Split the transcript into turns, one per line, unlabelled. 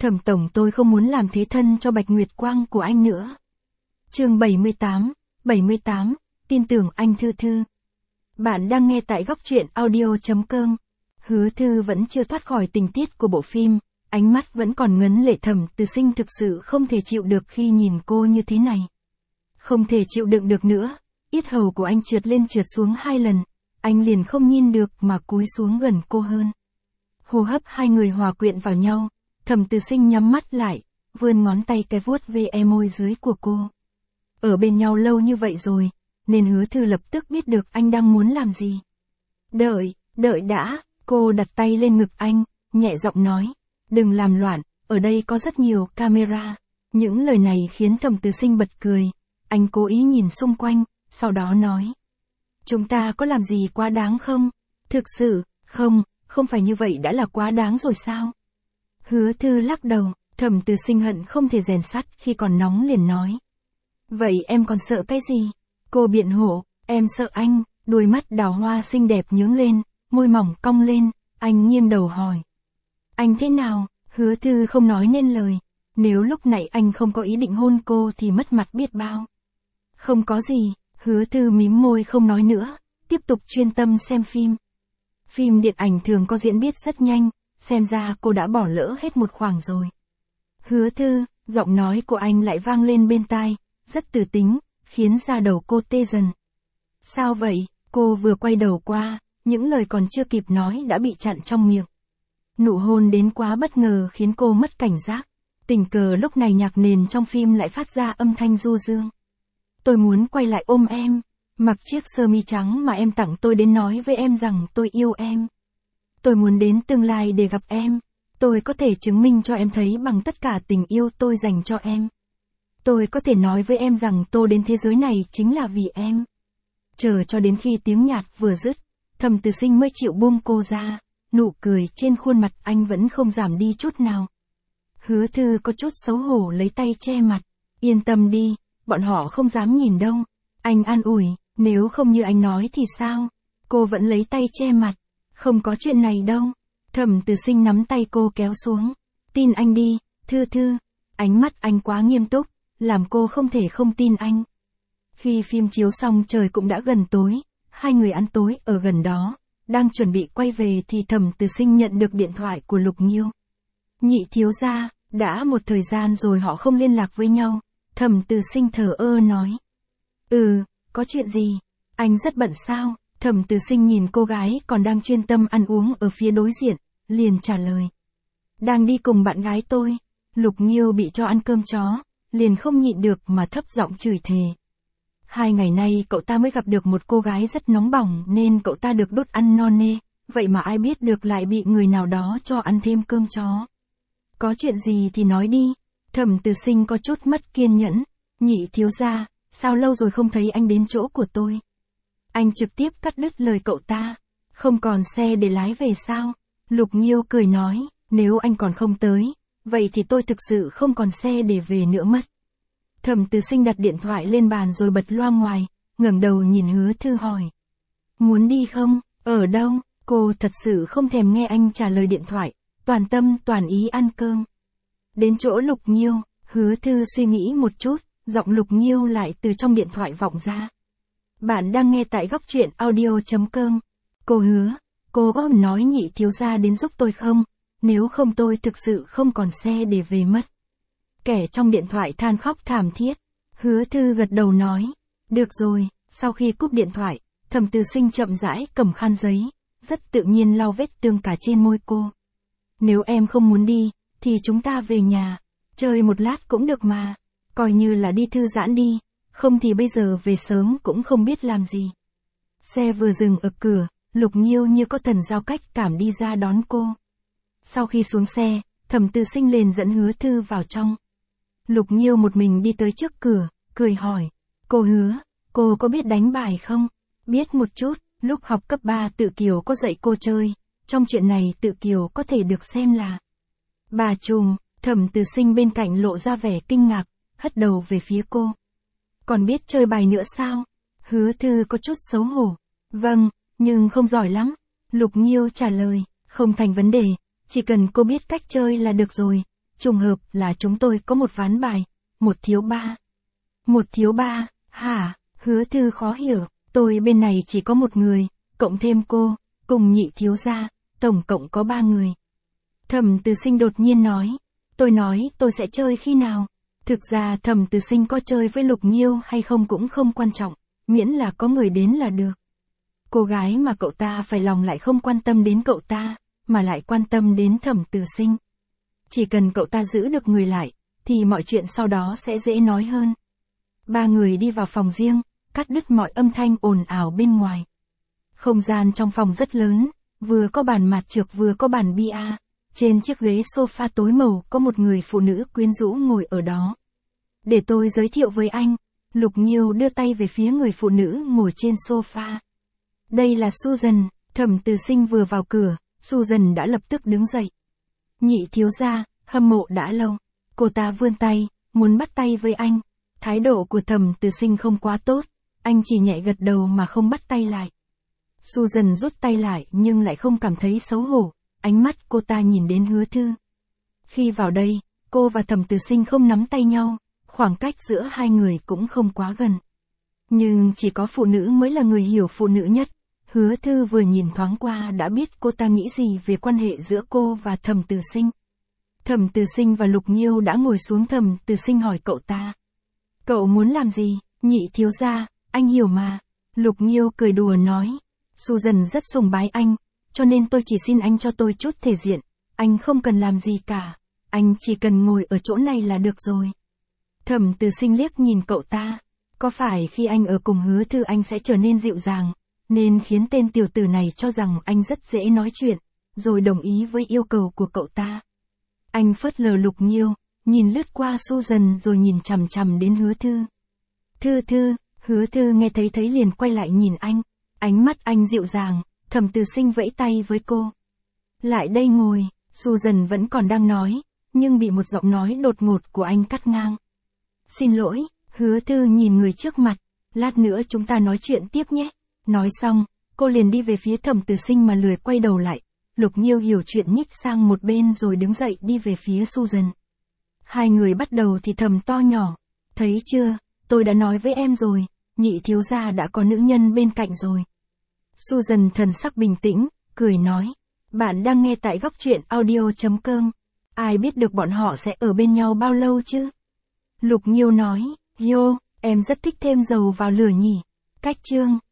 Thẩm tổng, tôi không muốn làm thế thân cho Bạch Nguyệt Quang của anh nữa. Chương 78, tin tưởng anh Thư Thư. Bạn đang nghe tại góc truyện audio.com. Hứa Thư vẫn chưa thoát khỏi tình tiết của bộ phim, ánh mắt vẫn còn ngấn lệ. Thẩm Từ Sinh thực sự không thể chịu được khi nhìn cô như thế này. Không thể chịu đựng được nữa, yết hầu của anh trượt lên trượt xuống 2 lần, anh liền không nhìn được mà cúi xuống gần cô hơn. Hô hấp hai người hòa quyện vào nhau, Thẩm Từ Sinh nhắm mắt lại, vươn ngón tay cái vuốt ve môi dưới của cô. Ở bên nhau lâu như vậy rồi, nên Hứa Thư lập tức biết được anh đang muốn làm gì. Đợi đã, cô đặt tay lên ngực anh, nhẹ giọng nói, đừng làm loạn, ở đây có rất nhiều camera. Những lời này khiến Thẩm Từ Sinh bật cười, anh cố ý nhìn xung quanh, sau đó nói. Chúng ta có làm gì quá đáng không? Thực sự, không phải như vậy đã là quá đáng rồi sao? Hứa Thư lắc đầu, Thẩm Từ Sinh hận không thể rèn sắt khi còn nóng liền nói. Vậy em còn sợ cái gì? Cô biện hộ, em sợ anh. Đôi mắt đào hoa xinh đẹp nhướng lên, môi mỏng cong lên, anh nghiêng đầu hỏi. Anh thế nào? Hứa Thư không nói nên lời. Nếu lúc nãy anh không có ý định hôn cô thì mất mặt biết bao. Không có gì, Hứa Thư mím môi không nói nữa, tiếp tục chuyên tâm xem phim. Phim điện ảnh thường có diễn biến rất nhanh, xem ra cô đã bỏ lỡ hết một khoảng rồi. Hứa Thư, giọng nói của anh lại vang lên bên tai, rất từ tính, khiến da đầu cô tê dần. Sao vậy? Cô vừa quay đầu qua, những lời còn chưa kịp nói đã bị chặn trong miệng. Nụ hôn đến quá bất ngờ khiến cô mất cảnh giác. Tình cờ lúc này nhạc nền trong phim lại phát ra âm thanh du dương. Tôi muốn quay lại ôm em, mặc chiếc sơ mi trắng mà em tặng tôi đến nói với em rằng tôi yêu em. Tôi muốn đến tương lai để gặp em, tôi có thể chứng minh cho em thấy bằng tất cả tình yêu tôi dành cho em. Tôi có thể nói với em rằng tôi đến thế giới này chính là vì em. Chờ cho đến khi tiếng nhạc vừa dứt, Thẩm Từ Sinh mới chịu buông cô ra, nụ cười trên khuôn mặt anh vẫn không giảm đi chút nào. Hứa Thư có chút xấu hổ lấy tay che mặt, yên tâm đi, bọn họ không dám nhìn đâu. Anh an ủi, nếu không như anh nói thì sao? Cô vẫn lấy tay che mặt, không có chuyện này đâu. Thẩm Từ Sinh nắm tay cô kéo xuống, tin anh đi, Thư Thư. Ánh mắt anh quá nghiêm túc, làm cô không thể không tin anh. Khi phim chiếu xong trời cũng đã gần tối, hai người ăn tối ở gần đó, đang chuẩn bị quay về thì Thẩm Từ Sinh nhận được điện thoại của Lục Nghiêu. Nhị thiếu gia, đã một thời gian rồi họ không liên lạc với nhau. Thẩm Từ Sinh thờ ơ nói. Có chuyện gì? Anh rất bận sao? Thẩm Từ Sinh nhìn cô gái còn đang chuyên tâm ăn uống ở phía đối diện, liền trả lời. Đang đi cùng bạn gái tôi. Lục Nghiêu bị cho ăn cơm chó, liền không nhịn được mà thấp giọng chửi thề. 2 ngày nay cậu ta mới gặp được một cô gái rất nóng bỏng nên cậu ta được đốt ăn no nê, vậy mà ai biết được lại bị người nào đó cho ăn thêm cơm chó. Có chuyện gì thì nói đi. Thẩm Từ Sinh có chút mất kiên nhẫn. Nhị thiếu gia, sao lâu rồi không thấy anh đến chỗ của tôi? Anh trực tiếp cắt đứt lời cậu ta. Không còn xe để lái về sao? Lục Nghiêu cười nói, nếu anh còn không tới, vậy thì tôi thực sự không còn xe để về nữa mất. Thẩm Từ Sinh đặt điện thoại lên bàn rồi bật loa ngoài, ngẩng đầu nhìn Hứa Thư hỏi. Muốn đi không? Ở đâu? Cô thật sự không thèm nghe anh trả lời điện thoại, toàn tâm toàn ý ăn cơm. Đến chỗ Lục Nghiêu, Hứa Thư suy nghĩ một chút, giọng Lục Nghiêu lại từ trong điện thoại vọng ra. Bạn đang nghe tại góc truyện audio.com. Cô Hứa, cô có nói nhị thiếu gia đến giúp tôi không? Nếu không tôi thực sự không còn xe để về mất. Kẻ trong điện thoại than khóc thảm thiết. Hứa Thư gật đầu nói. Được rồi. Sau khi cúp điện thoại, Thẩm Từ Sinh chậm rãi cầm khăn giấy, rất tự nhiên lau vết tương cả trên môi cô. Nếu em không muốn đi, thì chúng ta về nhà, chơi một lát cũng được mà, coi như là đi thư giãn đi, không thì bây giờ về sớm cũng không biết làm gì. Xe vừa dừng ở cửa, Lục Nghiêu như có thần giao cách cảm đi ra đón cô. Sau khi xuống xe, Thẩm Từ Sinh liền dẫn Hứa Thư vào trong. Lục Nghiêu một mình đi tới trước cửa, cười hỏi, cô Hứa, cô có biết đánh bài không? Biết một chút, lúc học cấp 3 Tự Kiều có dạy cô chơi, trong chuyện này Tự Kiều có thể được xem là bà trùm. Thẩm Từ Sinh bên cạnh lộ ra vẻ kinh ngạc, hất đầu về phía cô. Còn biết chơi bài nữa sao? Hứa Thư có chút xấu hổ. Vâng, nhưng không giỏi lắm. Lục Nghiêu trả lời, không thành vấn đề, chỉ cần cô biết cách chơi là được rồi. Trùng hợp là chúng tôi có một ván bài, 1 thiếu 3. 1 thiếu 3, hả? Hứa Thư khó hiểu, tôi bên này chỉ có một người, cộng thêm cô, cùng Nhị thiếu gia, tổng cộng có 3 người. Thẩm Từ Sinh đột nhiên nói, tôi nói tôi sẽ chơi khi nào? Thực ra Thẩm Từ Sinh có chơi với Lục Nghiêu hay không cũng không quan trọng, miễn là có người đến là được. Cô gái mà cậu ta phải lòng lại không quan tâm đến cậu ta, mà lại quan tâm đến Thẩm Từ Sinh. Chỉ cần cậu ta giữ được người lại, thì mọi chuyện sau đó sẽ dễ nói hơn. 3 người đi vào phòng riêng, cắt đứt mọi âm thanh ồn ào bên ngoài. Không gian trong phòng rất lớn, vừa có bàn mạt trược vừa có bàn bia. Trên chiếc ghế sofa tối màu có một người phụ nữ quyến rũ ngồi ở đó. Để tôi giới thiệu với anh, Lục Nghiêu đưa tay về phía người phụ nữ ngồi trên sofa. Đây là Susan. Thẩm Từ Sinh vừa vào cửa, Susan đã lập tức đứng dậy. Nhị thiếu gia, hâm mộ đã lâu. Cô ta vươn tay, muốn bắt tay với anh. Thái độ của Thẩm Từ Sinh không quá tốt, anh chỉ nhẹ gật đầu mà không bắt tay lại. Susan rút tay lại nhưng lại không cảm thấy xấu hổ, ánh mắt cô ta nhìn đến Hứa Thư. Khi vào đây, cô và Thẩm Từ Sinh không nắm tay nhau, khoảng cách giữa hai người cũng không quá gần. Nhưng chỉ có phụ nữ mới là người hiểu phụ nữ nhất. Hứa Thư vừa nhìn thoáng qua đã biết cô ta nghĩ gì về quan hệ giữa cô và Thẩm Từ Sinh. Thẩm Từ Sinh và Lục Nghiêu đã ngồi xuống. Thẩm Từ Sinh hỏi cậu ta. Cậu muốn làm gì? Nhị thiếu gia, anh hiểu mà. Lục Nghiêu cười đùa nói. Susan rất sùng bái anh, cho nên tôi chỉ xin anh cho tôi chút thể diện. Anh không cần làm gì cả, anh chỉ cần ngồi ở chỗ này là được rồi. Thẩm Từ Sinh liếc nhìn cậu ta. Có phải khi anh ở cùng Hứa Thư anh sẽ trở nên dịu dàng, nên khiến tên tiểu tử này cho rằng anh rất dễ nói chuyện, rồi đồng ý với yêu cầu của cậu ta. Anh phớt lờ Lục Nghiêu, nhìn lướt qua Susan rồi nhìn chằm chằm đến Hứa Thư. Thư, Hứa Thư nghe thấy liền quay lại nhìn anh, ánh mắt anh dịu dàng. Thẩm Từ Sinh vẫy tay với cô. Lại đây ngồi. Susan vẫn còn đang nói, nhưng bị một giọng nói đột ngột của anh cắt ngang. Xin lỗi. Hứa Thư nhìn người trước mặt, lát nữa chúng ta nói chuyện tiếp nhé. Nói xong, cô liền đi về phía Thẩm Từ Sinh mà lười quay đầu lại. Lục Nghiêu hiểu chuyện nhích sang một bên rồi đứng dậy đi về phía Susan. Hai người bắt đầu thì thầm to nhỏ. Thấy chưa, tôi đã nói với em rồi, nhị thiếu gia đã có nữ nhân bên cạnh rồi. Susan thần sắc bình tĩnh, cười nói. Bạn đang nghe tại góc truyện audio.com. Ai biết được bọn họ sẽ ở bên nhau bao lâu chứ? Lục Nghiêu nói. Yo, em rất thích thêm dầu vào lửa nhỉ. Cách chương.